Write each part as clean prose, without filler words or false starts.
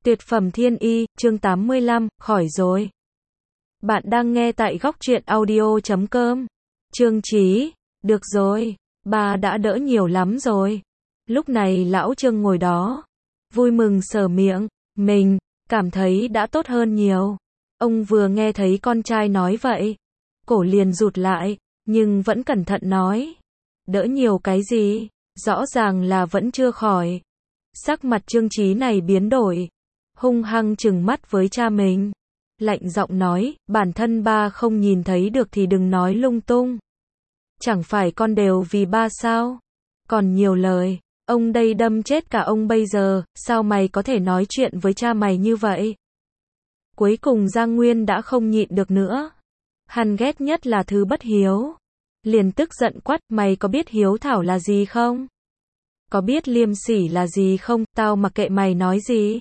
Tuyệt phẩm thiên y, chương 85, khỏi rồi. Bạn đang nghe tại góc truyện audio.com. Trương Chí, được rồi, bà đã đỡ nhiều lắm rồi. Lúc này lão Trương ngồi đó, vui mừng sờ miệng, mình cảm thấy đã tốt hơn nhiều. Ông vừa nghe thấy con trai nói vậy, cổ liền rụt lại, nhưng vẫn cẩn thận nói, đỡ nhiều cái gì, rõ ràng là vẫn chưa khỏi. Sắc mặt Trương Chí này biến đổi, hung hăng trừng mắt với cha mình, lạnh giọng nói, bản thân ba không nhìn thấy được thì đừng nói lung tung. Chẳng phải con đều vì ba sao? Còn nhiều lời, ông đây đâm chết cả ông bây giờ, sao mày có thể nói chuyện với cha mày như vậy? Cuối cùng Giang Nguyên đã không nhịn được nữa. Hắn ghét nhất là thứ bất hiếu. Liền tức giận quát, mày có biết hiếu thảo là gì không? Có biết liêm sỉ là gì không? Tao mặc kệ mày nói gì.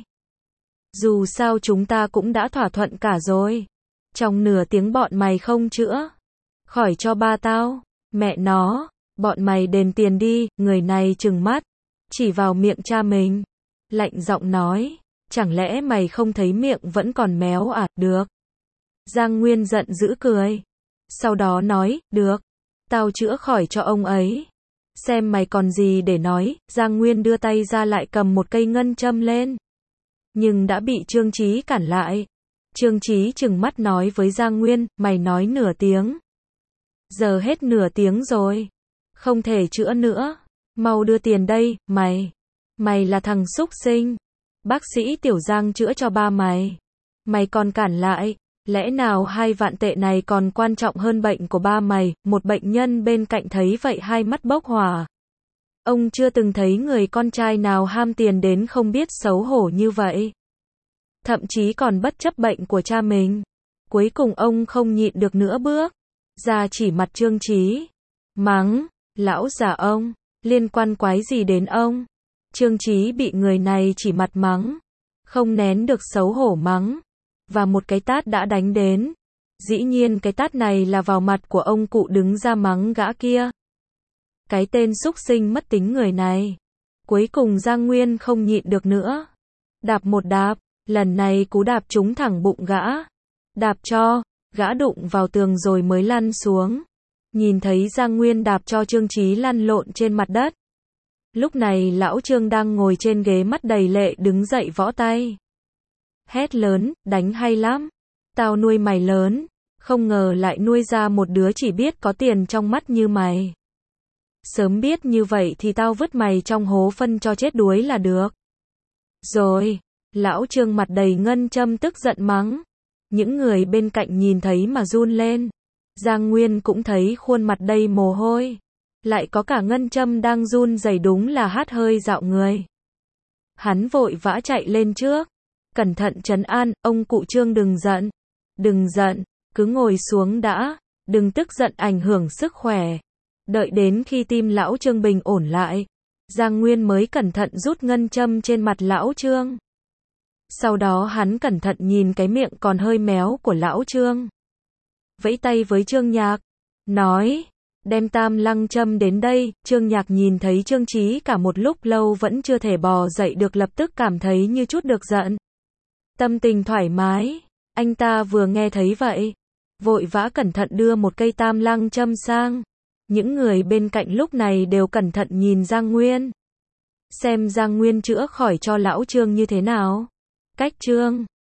Dù sao chúng ta cũng đã thỏa thuận cả rồi. Trong nửa tiếng bọn mày không chữa khỏi cho ba tao. Mẹ nó, bọn mày đền tiền đi. Người này trừng mắt, chỉ vào miệng cha mình, lạnh giọng nói, chẳng lẽ mày không thấy miệng vẫn còn méo à? Được. Giang Nguyên giận dữ cười. Sau đó nói, được, tao chữa khỏi cho ông ấy. Xem mày còn gì để nói. Giang Nguyên đưa tay ra lại cầm một cây ngân châm lên, nhưng đã bị Trương Chí cản lại. Trương Chí trừng mắt nói với Giang Nguyên, mày nói nửa tiếng. Giờ hết nửa tiếng rồi. Không thể chữa nữa. Mau đưa tiền đây, mày. Mày là thằng súc sinh. Bác sĩ Tiểu Giang chữa cho ba mày. Mày còn cản lại. Lẽ nào 2 vạn tệ này còn quan trọng hơn bệnh của ba mày? Một bệnh nhân bên cạnh thấy vậy hai mắt bốc hỏa. Ông chưa từng thấy người con trai nào ham tiền đến không biết xấu hổ như vậy. Thậm chí còn bất chấp bệnh của cha mình. Cuối cùng ông không nhịn được nữa bước ra chỉ mặt Trương Chí, mắng, lão già ông, liên quan quái gì đến ông? Trương Chí bị người này chỉ mặt mắng, không nén được xấu hổ mắng, và một cái tát đã đánh đến. Dĩ nhiên cái tát này là vào mặt của ông cụ đứng ra mắng gã kia. Cái tên súc sinh mất tính người này. Cuối cùng Giang Nguyên không nhịn được nữa, đạp một đạp, lần này cú đạp trúng thẳng bụng gã. Đạp cho, gã đụng vào tường rồi mới lăn xuống. Nhìn thấy Giang Nguyên đạp cho Trương Chí lăn lộn trên mặt đất. Lúc này lão Trương đang ngồi trên ghế mắt đầy lệ đứng dậy võ tay. Hét lớn, đánh hay lắm. Tao nuôi mày lớn, không ngờ lại nuôi ra một đứa chỉ biết có tiền trong mắt như mày. Sớm biết như vậy thì tao vứt mày trong hố phân cho chết đuối là được. Rồi, lão Trương mặt đầy ngân châm tức giận mắng. Những người bên cạnh nhìn thấy mà run lên. Giang Nguyên cũng thấy khuôn mặt đầy mồ hôi. Lại có cả ngân châm đang run rẩy, đúng là hát hơi dạo người. Hắn vội vã chạy lên trước, cẩn thận trấn an, ông cụ Trương đừng giận. Đừng giận, cứ ngồi xuống đã, đừng tức giận ảnh hưởng sức khỏe. Đợi đến khi tim lão Trương bình ổn lại, Giang Nguyên mới cẩn thận rút ngân châm trên mặt lão Trương. Sau đó hắn cẩn thận nhìn cái miệng còn hơi méo của lão Trương. Vẫy tay với Trương Nhạc, nói, đem tam lăng châm đến đây. Trương Nhạc nhìn thấy Trương Chí cả một lúc lâu vẫn chưa thể bò dậy được, lập tức cảm thấy như chút được giận. Tâm tình thoải mái, anh ta vừa nghe thấy vậy, vội vã cẩn thận đưa một cây tam lăng châm sang. Những người bên cạnh lúc này đều cẩn thận nhìn Giang Nguyên, xem Giang Nguyên chữa khỏi cho lão Trương như thế nào. Cách Trương